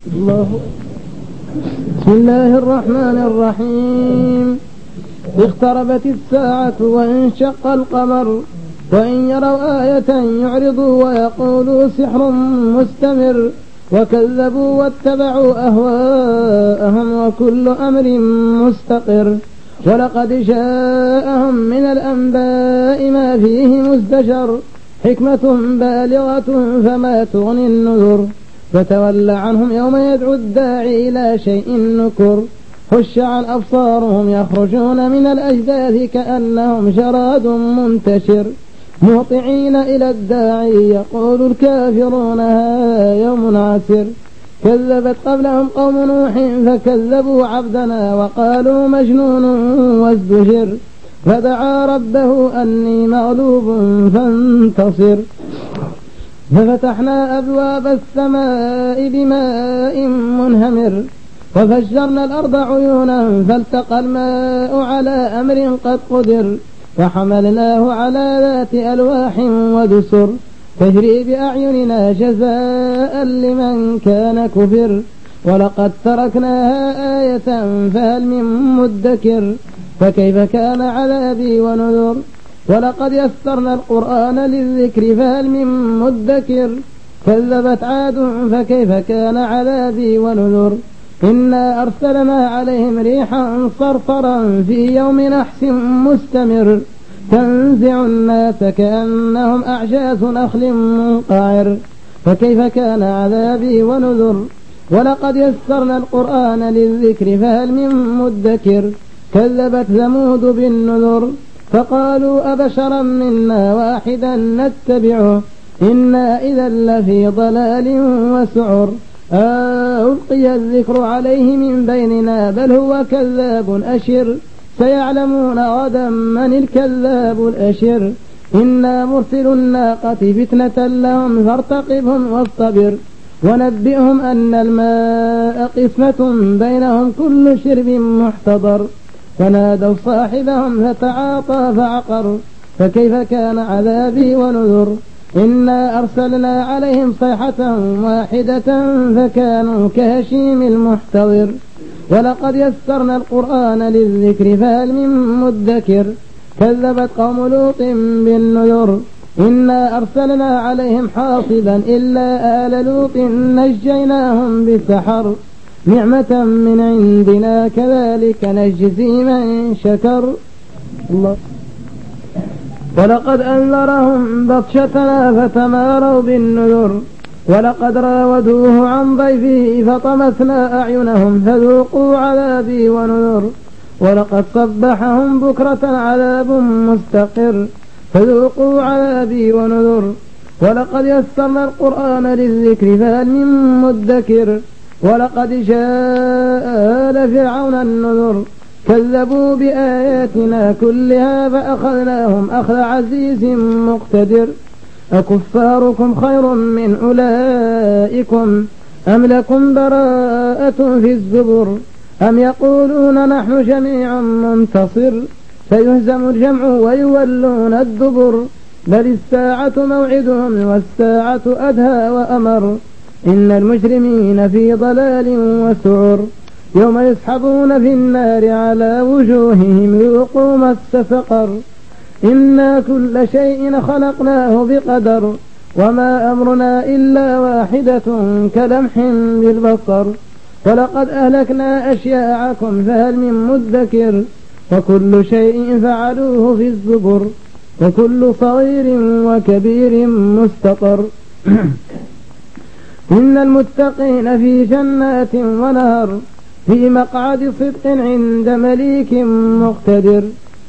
الله. بسم الله الرحمن الرحيم. اقتربت الساعة وانشق القمر وإن يروا آية يعرضوا ويقولوا سحر مستمر وكذبوا واتبعوا أهواءهم وكل أمر مستقر ولقد جاءهم من الأنباء ما فيه مزدجر حكمة بالغة فما تغني النذر فتول عنهم يوم يدعو الداعي إلى شيء نكر خش عن أبصارهم يخرجون من الأجداث كأنهم جراد منتشر مهطعين إلى الداعي يقول الكافرون هذا يوم عسر كذبت قبلهم قوم نوح فكذبوا عبدنا وقالوا مجنون وازدجر فدعا ربه أني مغلوب فانتصر ففتحنا أبواب السماء بماء منهمر وفجرنا الأرض عيونا فالتقى الماء على أمر قد قدر وحملناه على ذات ألواح ودسر تجري بأعيننا جزاء لمن كان كفر ولقد تركناها آية فهل من مدكر فكيف كان عذابي ونذر ولقد يسرنا القرآن للذكر فهل من مدكر كذبت عاد فكيف كان عذابي ونذر إنا أرسلنا عليهم ريحا صرصرا في يوم نحس مستمر تنزع الناس كأنهم أعجاز نخل منقعر فكيف كان عذابي ونذر ولقد يسرنا القرآن للذكر فهل من مدكر كذبت ثمود بالنذر فقالوا أبشرا منا واحدا نتبعه إنا إذا لفي ضلال وسعر ألقي الذكر عليه من بيننا بل هو كذاب أشر سيعلمون غدا من الكذاب الأشر إنا مرسل الناقة فتنة لهم فارتقبهم واصطبر ونبئهم أن الماء قسمة بينهم كل شرب محتضر فنادوا صاحبهم فتعاطى فعقر فكيف كان عذابي ونذر إنا أرسلنا عليهم صيحة واحدة فكانوا كهشيم المحتضر ولقد يسرنا القرآن للذكر فهل من مدكر كذبت قوم لوط بالنذر إنا أرسلنا عليهم حاصبا إلا آل لوط نجيناهم بسحر نعمة من عندنا كذلك نجزي من شكر الله. ولقد أنذرهم بطشتنا فتماروا بالنذر ولقد راودوه عن ضيفه فطمسنا أعينهم فذوقوا عذابي ونذر ولقد صبحهم بكرة عذاب مستقر فذوقوا عذابي ونذر ولقد يسرنا القرآن للذكر فهل من مدكر ولقد جاء آل فرعون النذر كذبوا بآياتنا كلها فأخذناهم أخذ عزيز مقتدر أكفاركم خير من أولئكم أم لكم براءة في الزبر أم يقولون نحن جميع منتصر سيهزم الجمع ويولون الدبر بل الساعة موعدهم والساعة أدهى وأمر إن المجرمين في ضلال وسعر يوم يسحبون في النار على وجوههم ذوقوا مس سقر إنا كل شيء خلقناه بقدر وما أمرنا إلا واحدة كلمح بالبصر ولقد أهلكنا أشياعكم فهل من مدكر وكل شيء فعلوه في الزبر وكل صغير وكبير مستقر إن المتقين في جنات ونهر في مقعد صدق عند مليك مقتدر